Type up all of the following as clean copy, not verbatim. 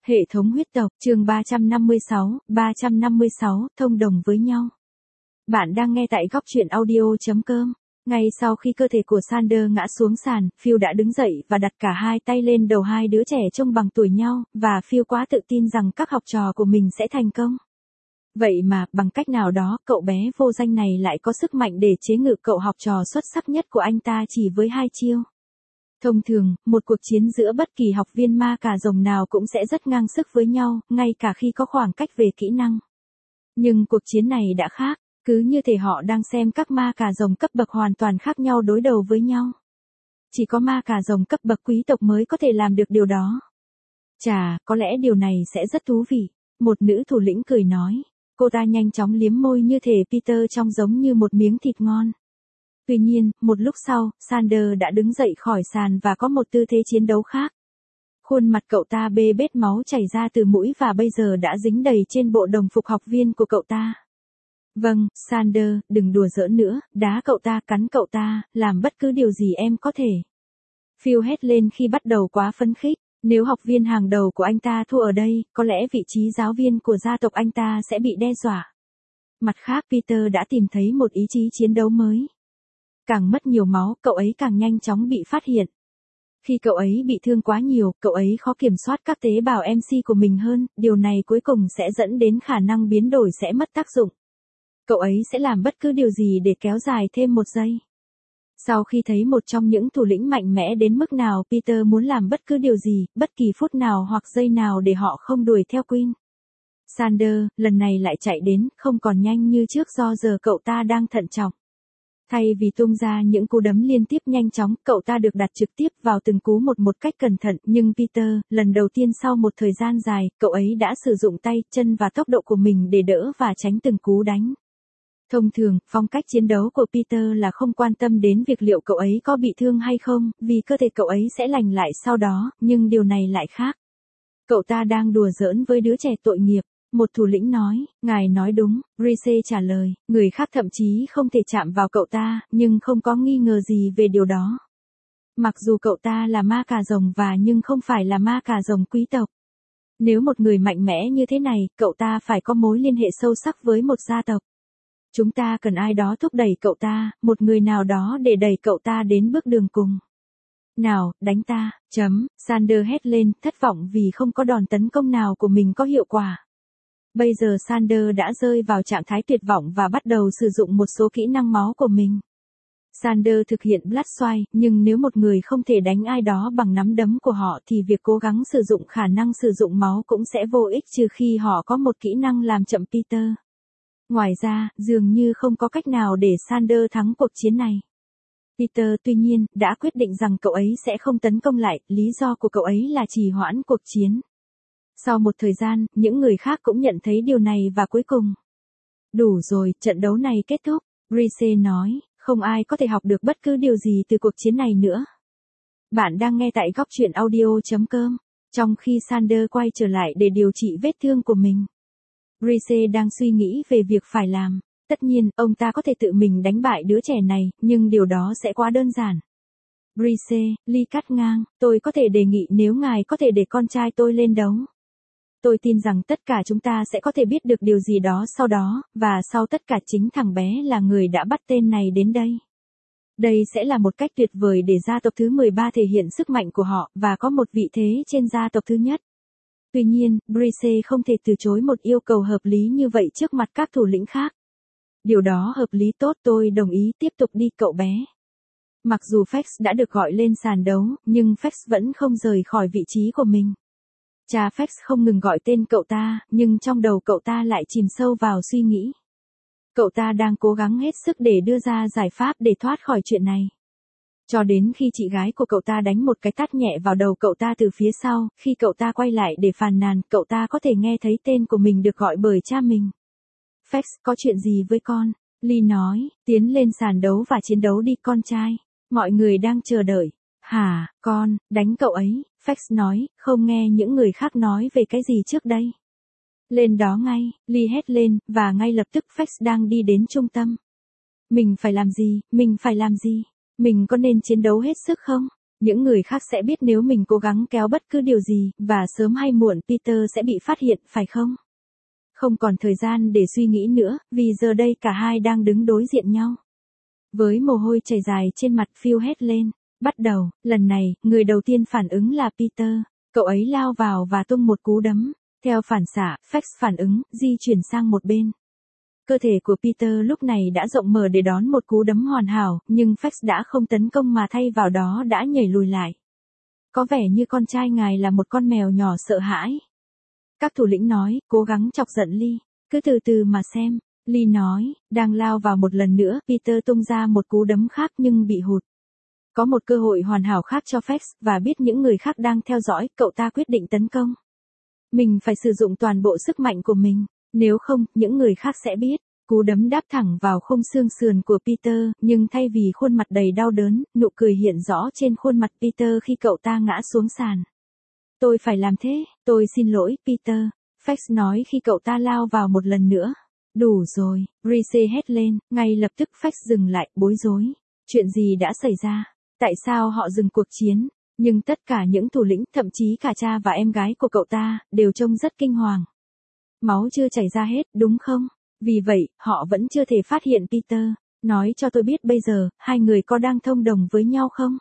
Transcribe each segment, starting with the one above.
Hệ thống huyết tộc, chương 356, thông đồng với nhau. Bạn đang nghe tại góc truyện audio.com. Ngay sau khi cơ thể của Xander ngã xuống sàn, Phil đã đứng dậy và đặt cả hai tay lên đầu hai đứa trẻ trông bằng tuổi nhau, và Phil quá tự tin rằng các học trò của mình sẽ thành công. Vậy mà, bằng cách nào đó, cậu bé vô danh này lại có sức mạnh để chế ngự cậu học trò xuất sắc nhất của anh ta chỉ với 2 chiêu. Thông thường, một cuộc chiến giữa bất kỳ học viên ma cà rồng nào cũng sẽ rất ngang sức với nhau, ngay cả khi có khoảng cách về kỹ năng. Nhưng cuộc chiến này đã khác, cứ như thể họ đang xem các ma cà rồng cấp bậc hoàn toàn khác nhau đối đầu với nhau. Chỉ có ma cà rồng cấp bậc quý tộc mới có thể làm được điều đó. Chà, có lẽ điều này sẽ rất thú vị, một nữ thủ lĩnh cười nói. Cô ta nhanh chóng liếm môi như thể Peter trông giống như một miếng thịt ngon. Tuy nhiên, một lúc sau, Xander đã đứng dậy khỏi sàn và có một tư thế chiến đấu khác. Khuôn mặt cậu ta bê bết máu chảy ra từ mũi và bây giờ đã dính đầy trên bộ đồng phục học viên của cậu ta. Vâng, Xander, đừng đùa giỡn nữa, đá cậu ta, cắn cậu ta, làm bất cứ điều gì em có thể. Phil hét lên khi bắt đầu quá phấn khích. Nếu học viên hàng đầu của anh ta thua ở đây, có lẽ vị trí giáo viên của gia tộc anh ta sẽ bị đe dọa. Mặt khác, Peter đã tìm thấy một ý chí chiến đấu mới. Càng mất nhiều máu, cậu ấy càng nhanh chóng bị phát hiện. Khi cậu ấy bị thương quá nhiều, cậu ấy khó kiểm soát các tế bào MC của mình hơn, điều này cuối cùng sẽ dẫn đến khả năng biến đổi sẽ mất tác dụng. Cậu ấy sẽ làm bất cứ điều gì để kéo dài thêm một giây. Sau khi thấy một trong những thủ lĩnh mạnh mẽ đến mức nào, Peter muốn làm bất cứ điều gì, bất kỳ phút nào hoặc giây nào để họ không đuổi theo Queen. Xander, lần này lại chạy đến, không còn nhanh như trước do giờ cậu ta đang thận trọng. Thay vì tung ra những cú đấm liên tiếp nhanh chóng, cậu ta được đặt trực tiếp vào từng cú một cách cẩn thận, nhưng Peter, lần đầu tiên sau một thời gian dài, cậu ấy đã sử dụng tay, chân và tốc độ của mình để đỡ và tránh từng cú đánh. Thông thường, phong cách chiến đấu của Peter là không quan tâm đến việc liệu cậu ấy có bị thương hay không, vì cơ thể cậu ấy sẽ lành lại sau đó, nhưng điều này lại khác. Cậu ta đang đùa giỡn với đứa trẻ tội nghiệp, một thủ lĩnh nói, ngài nói đúng, Reese trả lời, người khác thậm chí không thể chạm vào cậu ta, nhưng không có nghi ngờ gì về điều đó. Mặc dù cậu ta là ma cà rồng nhưng không phải là ma cà rồng quý tộc. Nếu một người mạnh mẽ như thế này, cậu ta phải có mối liên hệ sâu sắc với một gia tộc. Chúng ta cần ai đó thúc đẩy cậu ta, một người nào đó để đẩy cậu ta đến bước đường cùng. Nào, đánh ta, Xander hét lên, thất vọng vì không có đòn tấn công nào của mình có hiệu quả. Bây giờ Xander đã rơi vào trạng thái tuyệt vọng và bắt đầu sử dụng một số kỹ năng máu của mình. Xander thực hiện Blood Swipe, nhưng nếu một người không thể đánh ai đó bằng nắm đấm của họ thì việc cố gắng sử dụng khả năng sử dụng máu cũng sẽ vô ích trừ khi họ có một kỹ năng làm chậm Peter. Ngoài ra, dường như không có cách nào để Xander thắng cuộc chiến này. Peter tuy nhiên, đã quyết định rằng cậu ấy sẽ không tấn công lại, lý do của cậu ấy là trì hoãn cuộc chiến. Sau một thời gian, những người khác cũng nhận thấy điều này và cuối cùng. Đủ rồi, trận đấu này kết thúc, Reese nói, không ai có thể học được bất cứ điều gì từ cuộc chiến này nữa. Bạn đang nghe tại góc truyện audio.com, trong khi Xander quay trở lại để điều trị vết thương của mình. Reese đang suy nghĩ về việc phải làm. Tất nhiên, ông ta có thể tự mình đánh bại đứa trẻ này, nhưng điều đó sẽ quá đơn giản. Reese, Lee cắt ngang, tôi có thể đề nghị nếu ngài có thể để con trai tôi lên đấu. Tôi tin rằng tất cả chúng ta sẽ có thể biết được điều gì đó sau đó, và sau tất cả chính thằng bé là người đã bắt tên này đến đây. Đây sẽ là một cách tuyệt vời để gia tộc thứ 13 thể hiện sức mạnh của họ, và có một vị thế trên gia tộc thứ nhất. Tuy nhiên, Reese không thể từ chối một yêu cầu hợp lý như vậy trước mặt các thủ lĩnh khác. Điều đó hợp lý tốt, tôi đồng ý, tiếp tục đi cậu bé. Mặc dù Fex đã được gọi lên sàn đấu, nhưng Fex vẫn không rời khỏi vị trí của mình. Cha Fex không ngừng gọi tên cậu ta, nhưng trong đầu cậu ta lại chìm sâu vào suy nghĩ. Cậu ta đang cố gắng hết sức để đưa ra giải pháp để thoát khỏi chuyện này. Cho đến khi chị gái của cậu ta đánh một cái tát nhẹ vào đầu cậu ta từ phía sau, khi cậu ta quay lại để phàn nàn, cậu ta có thể nghe thấy tên của mình được gọi bởi cha mình. Fex, có chuyện gì với con? Lee nói, tiến lên sàn đấu và chiến đấu đi con trai. Mọi người đang chờ đợi. Hả, con, đánh cậu ấy, Fex nói, không nghe những người khác nói về cái gì trước đây. Lên đó ngay, Lee hét lên, và ngay lập tức Fex đang đi đến trung tâm. Mình phải làm gì, mình có nên chiến đấu hết sức không? Những người khác sẽ biết nếu mình cố gắng kéo bất cứ điều gì, và sớm hay muộn Peter sẽ bị phát hiện, phải không? Không còn thời gian để suy nghĩ nữa, vì giờ đây cả hai đang đứng đối diện nhau. Với mồ hôi chảy dài trên mặt, Phil hét lên. Bắt đầu, lần này, người đầu tiên phản ứng là Peter. Cậu ấy lao vào và tung một cú đấm. Theo phản xạ, Fax phản ứng, di chuyển sang một bên. Cơ thể của Peter lúc này đã rộng mở để đón một cú đấm hoàn hảo, nhưng Fax đã không tấn công mà thay vào đó đã nhảy lùi lại. Có vẻ như con trai ngài là một con mèo nhỏ sợ hãi. Các thủ lĩnh nói, cố gắng chọc giận Lee. Cứ từ từ mà xem. Lee nói, đang lao vào một lần nữa, Peter tung ra một cú đấm khác nhưng bị hụt. Có một cơ hội hoàn hảo khác cho Fax, và biết những người khác đang theo dõi, cậu ta quyết định tấn công. Mình phải sử dụng toàn bộ sức mạnh của mình, nếu không, những người khác sẽ biết. Cú đấm đáp thẳng vào khung xương sườn của Peter, nhưng thay vì khuôn mặt đầy đau đớn, nụ cười hiện rõ trên khuôn mặt Peter khi cậu ta ngã xuống sàn. Tôi phải làm thế, tôi xin lỗi, Peter, Fax nói khi cậu ta lao vào một lần nữa. Đủ rồi, Reese hét lên, ngay lập tức Fax dừng lại, bối rối. Chuyện gì đã xảy ra? Tại sao họ dừng cuộc chiến? Nhưng tất cả những thủ lĩnh, thậm chí cả cha và em gái của cậu ta, đều trông rất kinh hoàng. Máu chưa chảy ra hết, đúng không? Vì vậy, họ vẫn chưa thể phát hiện Peter. Nói cho tôi biết bây giờ, hai người có đang thông đồng với nhau không?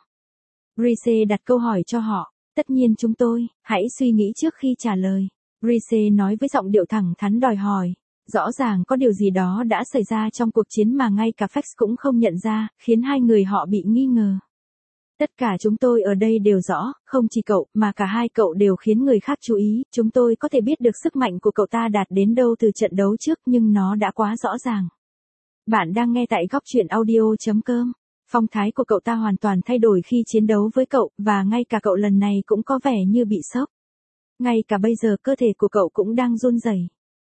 Reese đặt câu hỏi cho họ. Tất nhiên chúng tôi, hãy suy nghĩ trước khi trả lời. Reese nói với giọng điệu thẳng thắn đòi hỏi. Rõ ràng có điều gì đó đã xảy ra trong cuộc chiến mà ngay cả Fax cũng không nhận ra, khiến hai người họ bị nghi ngờ. Tất cả chúng tôi ở đây đều rõ, không chỉ cậu, mà cả hai cậu đều khiến người khác chú ý, chúng tôi có thể biết được sức mạnh của cậu ta đạt đến đâu từ trận đấu trước nhưng nó đã quá rõ ràng. Bạn đang nghe tại góc truyện audio.com. Phong thái của cậu ta hoàn toàn thay đổi khi chiến đấu với cậu, và ngay cả cậu lần này cũng có vẻ như bị sốc. Ngay cả bây giờ cơ thể của cậu cũng đang run rẩy.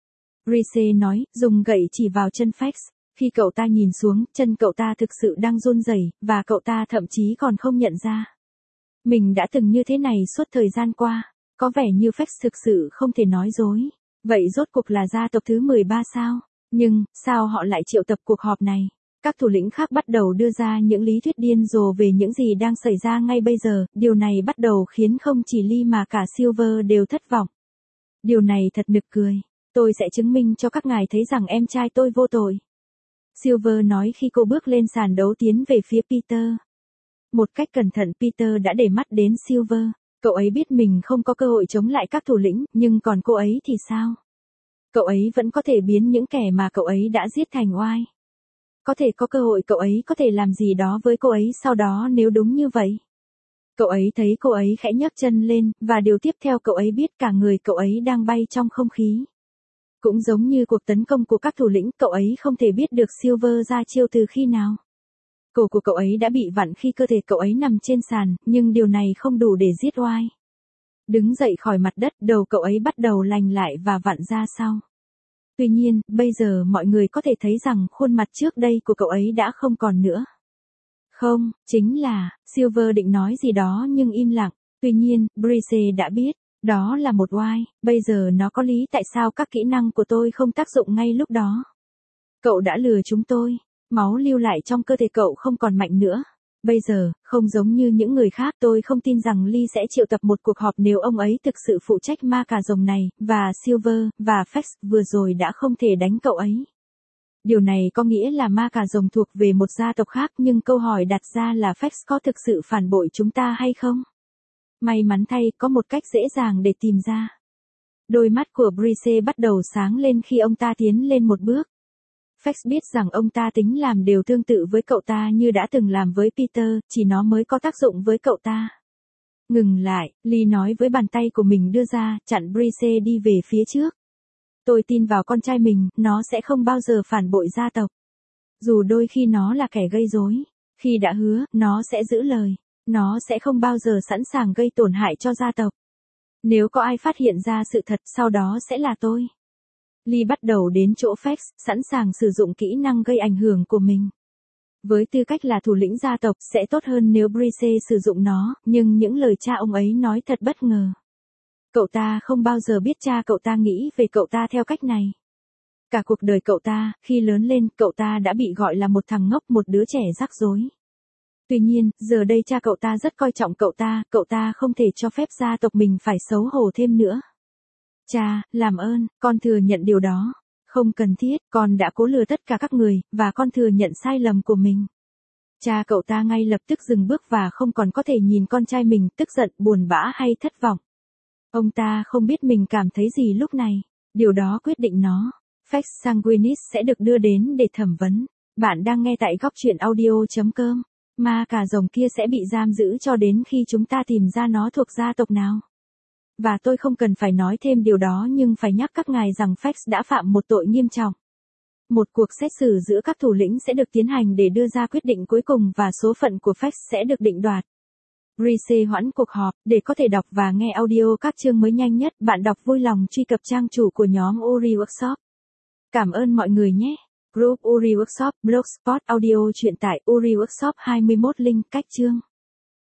Reese nói, dùng gậy chỉ vào chân Fax. Khi cậu ta nhìn xuống, chân cậu ta thực sự đang run rẩy, và cậu ta thậm chí còn không nhận ra. Mình đã từng như thế này suốt thời gian qua. Có vẻ như Fax thực sự không thể nói dối. Vậy rốt cuộc là gia tộc thứ 13 sao? Nhưng, sao họ lại triệu tập cuộc họp này? Các thủ lĩnh khác bắt đầu đưa ra những lý thuyết điên rồ về những gì đang xảy ra ngay bây giờ. Điều này bắt đầu khiến không chỉ Lee mà cả Silver đều thất vọng. Điều này thật nực cười. Tôi sẽ chứng minh cho các ngài thấy rằng em trai tôi vô tội. Silver nói khi cô bước lên sàn đấu tiến về phía Peter. Một cách cẩn thận Peter đã để mắt đến Silver. Cậu ấy biết mình không có cơ hội chống lại các thủ lĩnh, nhưng còn cô ấy thì sao? Cậu ấy vẫn có thể biến những kẻ mà cậu ấy đã giết thành oai. Có thể có cơ hội cậu ấy có thể làm gì đó với cô ấy sau đó nếu đúng như vậy. Cậu ấy thấy cô ấy khẽ nhấc chân lên, và điều tiếp theo cậu ấy biết cả người cậu ấy đang bay trong không khí. Cũng giống như cuộc tấn công của các thủ lĩnh, cậu ấy không thể biết được Silver ra chiêu từ khi nào. Cổ của cậu ấy đã bị vặn khi cơ thể cậu ấy nằm trên sàn, nhưng điều này không đủ để giết oai. Đứng dậy khỏi mặt đất, đầu cậu ấy bắt đầu lành lại và vặn ra sau. Tuy nhiên, bây giờ mọi người có thể thấy rằng khuôn mặt trước đây của cậu ấy đã không còn nữa. Không, chính là, Silver định nói gì đó nhưng im lặng. Tuy nhiên, Breeze đã biết. Đó là một oai, bây giờ nó có lý tại sao các kỹ năng của tôi không tác dụng ngay lúc đó. Cậu đã lừa chúng tôi, máu lưu lại trong cơ thể cậu không còn mạnh nữa. Bây giờ, không giống như những người khác, tôi không tin rằng Lee sẽ triệu tập một cuộc họp nếu ông ấy thực sự phụ trách ma cà rồng này, và Silver, và Fax vừa rồi đã không thể đánh cậu ấy. Điều này có nghĩa là ma cà rồng thuộc về một gia tộc khác, nhưng câu hỏi đặt ra là Fax có thực sự phản bội chúng ta hay không? May mắn thay, có một cách dễ dàng để tìm ra. Đôi mắt của Breeze bắt đầu sáng lên khi ông ta tiến lên một bước. Fax biết rằng ông ta tính làm điều tương tự với cậu ta như đã từng làm với Peter, chỉ nó mới có tác dụng với cậu ta. Ngừng lại, Lee nói với bàn tay của mình đưa ra, chặn Breeze đi về phía trước. Tôi tin vào con trai mình, nó sẽ không bao giờ phản bội gia tộc. Dù đôi khi nó là kẻ gây rối. Khi đã hứa, nó sẽ giữ lời. Nó sẽ không bao giờ sẵn sàng gây tổn hại cho gia tộc. Nếu có ai phát hiện ra sự thật, sau đó sẽ là tôi. Lee bắt đầu đến chỗ Fax, sẵn sàng sử dụng kỹ năng gây ảnh hưởng của mình. Với tư cách là thủ lĩnh gia tộc, sẽ tốt hơn nếu Breeze sử dụng nó, nhưng những lời cha ông ấy nói thật bất ngờ. Cậu ta không bao giờ biết cha cậu ta nghĩ về cậu ta theo cách này. Cả cuộc đời cậu ta, khi lớn lên, cậu ta đã bị gọi là một thằng ngốc, một đứa trẻ rắc rối. Tuy nhiên, giờ đây cha cậu ta rất coi trọng cậu ta không thể cho phép gia tộc mình phải xấu hổ thêm nữa. Cha, làm ơn, con thừa nhận điều đó. Không cần thiết, con đã cố lừa tất cả các người, và con thừa nhận sai lầm của mình. Cha cậu ta ngay lập tức dừng bước và không còn có thể nhìn con trai mình tức giận, buồn bã hay thất vọng. Ông ta không biết mình cảm thấy gì lúc này. Điều đó quyết định nó. Fex Sanguinis sẽ được đưa đến để thẩm vấn. Bạn đang nghe tại góc truyện audio.com. Ma cà rồng kia sẽ bị giam giữ cho đến khi chúng ta tìm ra nó thuộc gia tộc nào. Và tôi không cần phải nói thêm điều đó nhưng phải nhắc các ngài rằng Fex đã phạm một tội nghiêm trọng. Một cuộc xét xử giữa các thủ lĩnh sẽ được tiến hành để đưa ra quyết định cuối cùng và số phận của Fex sẽ được định đoạt. Rice hoãn cuộc họp, để có thể đọc và nghe audio các chương mới nhanh nhất, bạn đọc vui lòng truy cập trang chủ của nhóm Uri Workshop. Cảm ơn mọi người nhé. Group Uri Workshop, Blogspot, audio truyện tải Uri Workshop 21 link cách chương.